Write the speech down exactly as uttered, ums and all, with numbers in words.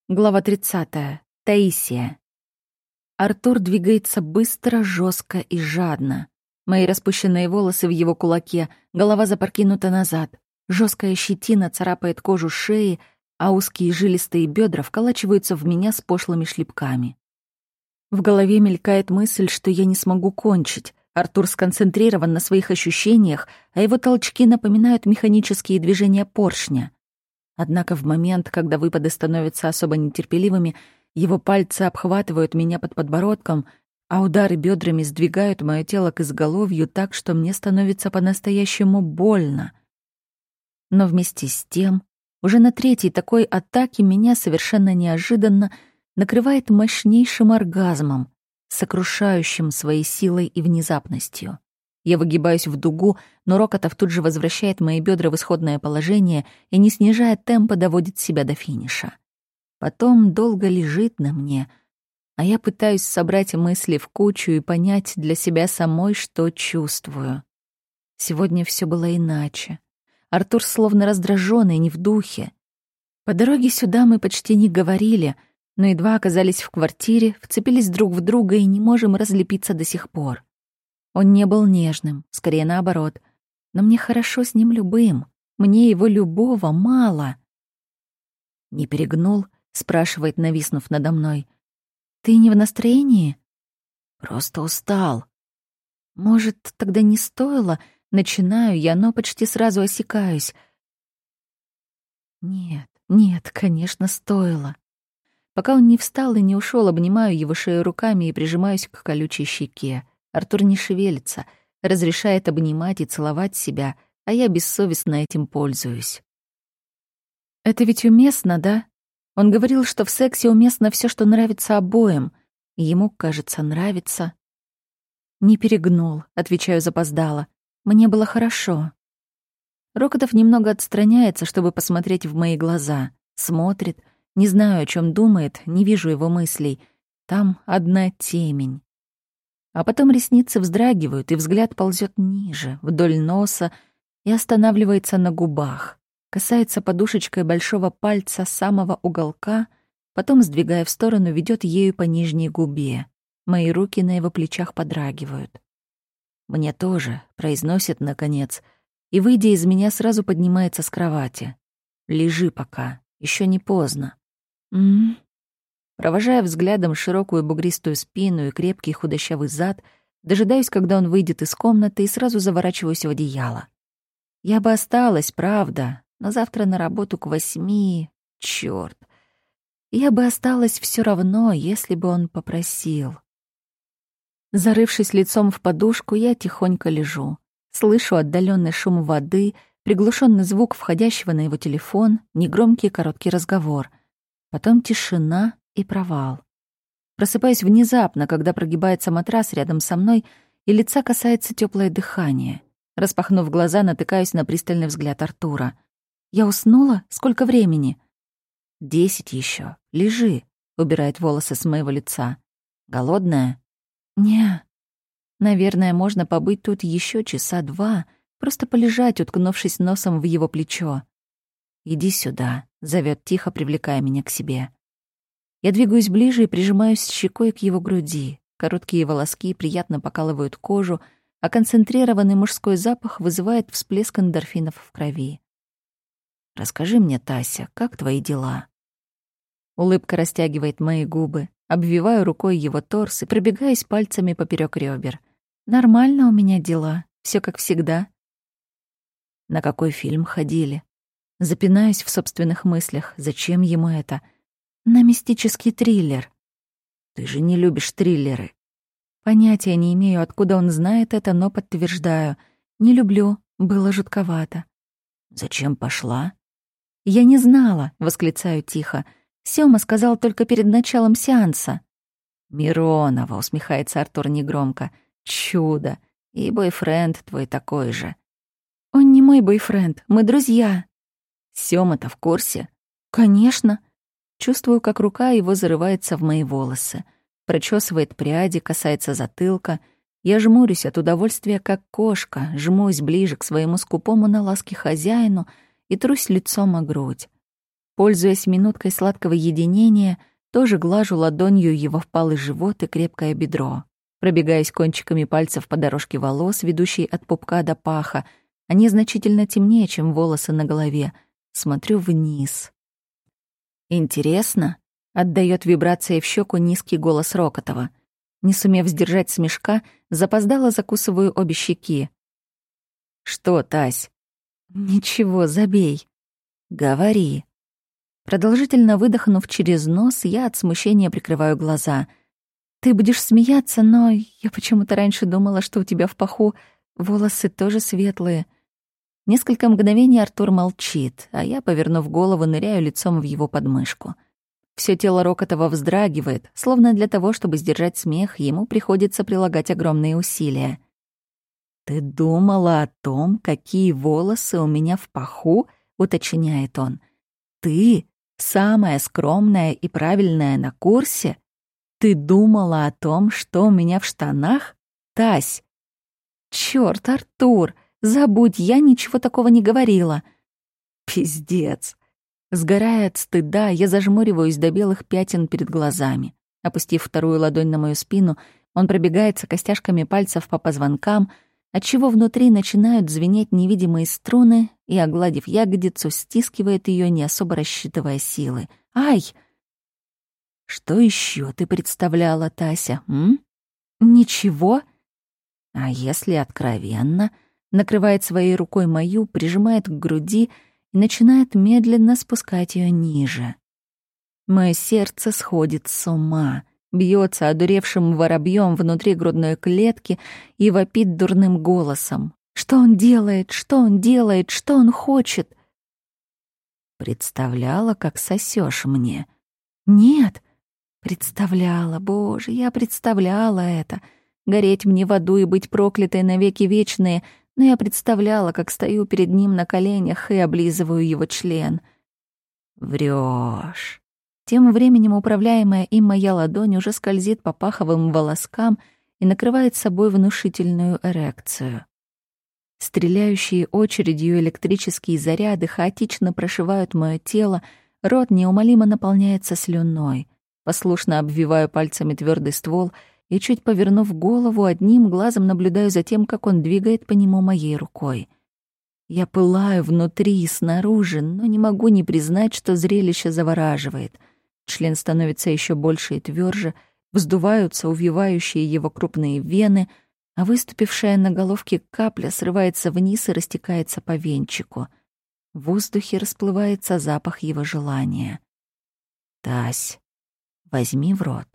Глава тридцатая. Таисия. Артур двигается быстро, жестко и жадно. Мои распущенные волосы в его кулаке, голова запрокинута назад. Жесткая щетина царапает кожу шеи, а узкие жилистые бедра вколачиваются в меня с пошлыми шлепками. В голове мелькает мысль, что я не смогу кончить. Артур сконцентрирован на своих ощущениях, а его толчки напоминают механические движения поршня. Однако в момент, когда выпады становятся особо нетерпеливыми, его пальцы обхватывают меня под подбородком, а удары бедрами сдвигают мое тело к изголовью так, что мне становится по-настоящему больно. Но вместе с тем, уже на третьей такой атаке меня совершенно неожиданно накрывает мощнейшим оргазмом, сокрушающим своей силой и внезапностью. Я выгибаюсь в дугу, но Рокотов тут же возвращает мои бедра в исходное положение и, не снижая темпа, доводит себя до финиша. Потом долго лежит на мне, а я пытаюсь собрать мысли в кучу и понять для себя самой, что чувствую. Сегодня все было иначе. Артур словно раздражённый, не в духе. По дороге сюда мы почти не говорили, но едва оказались в квартире, вцепились друг в друга и не можем разлепиться до сих пор. Он не был нежным, скорее наоборот. Но мне хорошо с ним любым. Мне его любого мало. «Не перегнул?» — спрашивает, нависнув надо мной. «Ты не в настроении?» «Просто устал». «Может, тогда не стоило?» Начинаю я, но почти сразу осекаюсь. Нет, нет, конечно, стоило. Пока он не встал и не ушел, обнимаю его шею руками и прижимаюсь к колючей щеке. Артур не шевелится, разрешает обнимать и целовать себя, а я бессовестно этим пользуюсь. Это ведь уместно, да? Он говорил, что в сексе уместно все, что нравится обоим. И ему, кажется, нравится. Не перегнул, отвечаю запоздало. Мне было хорошо. Рокотов немного отстраняется, чтобы посмотреть в мои глаза. Смотрит. Не знаю, о чем думает, не вижу его мыслей. Там одна темень. А потом ресницы вздрагивают, и взгляд ползет ниже, вдоль носа, и останавливается на губах. Касается подушечкой большого пальца самого уголка, потом, сдвигая в сторону, ведет ею по нижней губе. Мои руки на его плечах подрагивают. «Мне тоже», — произносит, наконец, и, выйдя из меня, сразу поднимается с кровати. «Лежи пока, еще не поздно». «М-м-м». Провожая взглядом широкую бугристую спину и крепкий худощавый зад, дожидаюсь, когда он выйдет из комнаты, и сразу заворачиваюсь в одеяло. Я бы осталась, правда, но завтра на работу к восьми... Чёрт. Я бы осталась все равно, если бы он попросил. Зарывшись лицом в подушку, я тихонько лежу. Слышу отдаленный шум воды, приглушенный звук входящего на его телефон, негромкий короткий разговор. Потом тишина и провал. Просыпаюсь внезапно, когда прогибается матрас рядом со мной, и лица касается теплое дыхание. Распахнув глаза, натыкаюсь на пристальный взгляд Артура. «Я уснула? Сколько времени?» «Десять еще. Лежи», — убирает волосы с моего лица. «Голодная?» «Не. Наверное, можно побыть тут еще часа два, просто полежать, уткнувшись носом в его плечо». «Иди сюда», — зовет тихо, привлекая меня к себе. Я двигаюсь ближе и прижимаюсь щекой к его груди. Короткие волоски приятно покалывают кожу, а концентрированный мужской запах вызывает всплеск эндорфинов в крови. «Расскажи мне, Тася, как твои дела?» Улыбка растягивает мои губы. Обвиваю рукой его торс и пробегаюсь пальцами поперек ребер. «Нормально у меня дела, все как всегда». «На какой фильм ходили?» Запинаюсь в собственных мыслях. Зачем ему это? «На мистический триллер». «Ты же не любишь триллеры». Понятия не имею, откуда он знает это, но подтверждаю. Не люблю, было жутковато. «Зачем пошла?» «Я не знала», — восклицаю тихо. Сёма сказал только перед началом сеанса. «Миронова», — усмехается Артур негромко. «Чудо! И бойфренд твой такой же». «Он не мой бойфренд, мы друзья». «Сёма-то в курсе?» «Конечно». Чувствую, как рука его зарывается в мои волосы. Прочесывает пряди, касается затылка. Я жмурюсь от удовольствия, как кошка, жмусь ближе к своему скупому на ласки хозяину и трусь лицом о грудь. Пользуясь минуткой сладкого единения, тоже глажу ладонью его впалый живот и крепкое бедро. Пробегаясь кончиками пальцев по дорожке волос, ведущей от пупка до паха, они значительно темнее, чем волосы на голове. Смотрю вниз. «Интересно?» — отдаёт вибрацией в щеку низкий голос Рокотова. Не сумев сдержать смешка, запоздало закусываю обе щеки. «Что, Тась?» «Ничего, забей». «Говори». Продолжительно выдохнув через нос, я от смущения прикрываю глаза. «Ты будешь смеяться, но я почему-то раньше думала, что у тебя в паху волосы тоже светлые». Несколько мгновений Артур молчит, а я, повернув голову, ныряю лицом в его подмышку. Всё тело Рокотова вздрагивает, словно для того, чтобы сдержать смех, ему приходится прилагать огромные усилия. «Ты думала о том, какие волосы у меня в паху?» — уточняет он. «Ты, самая скромная и правильная на курсе? Ты думала о том, что у меня в штанах? Тась!» «Чёрт, Артур! Забудь, я ничего такого не говорила!» «Пиздец!» Сгорая от стыда, я зажмуриваюсь до белых пятен перед глазами. Опустив вторую ладонь на мою спину, он пробегается костяшками пальцев по позвонкам, отчего внутри начинают звенеть невидимые струны, и, огладив ягодицу, стискивает ее, не особо рассчитывая силы. «Ай!» «Что еще ты представляла, Тася, м?» «Ничего?» «А если откровенно?» Накрывает своей рукой мою, прижимает к груди и начинает медленно спускать ее ниже. Мое сердце сходит с ума, бьется одуревшим воробьем внутри грудной клетки и вопит дурным голосом. Что он делает? Что он делает? Что он хочет? Представляла, как сосешь мне? Нет. Представляла, боже, я представляла это. Гореть мне в аду и быть проклятой навеки вечные, но я представляла, как стою перед ним на коленях и облизываю его член. Врёшь. Тем временем управляемая им моя ладонь уже скользит по паховым волоскам и накрывает собой внушительную эрекцию. Стреляющие очередью электрические заряды хаотично прошивают моё тело, рот неумолимо наполняется слюной. Послушно обвиваю пальцами твёрдый ствол и, чуть повернув голову, одним глазом наблюдаю за тем, как он двигает по нему моей рукой. Я пылаю внутри и снаружи, но не могу не признать, что зрелище завораживает. Член становится еще больше и тверже, вздуваются увивающие его крупные вены, а выступившая на головке капля срывается вниз и растекается по венчику. В воздухе расплывается запах его желания. «Тась, возьми в рот».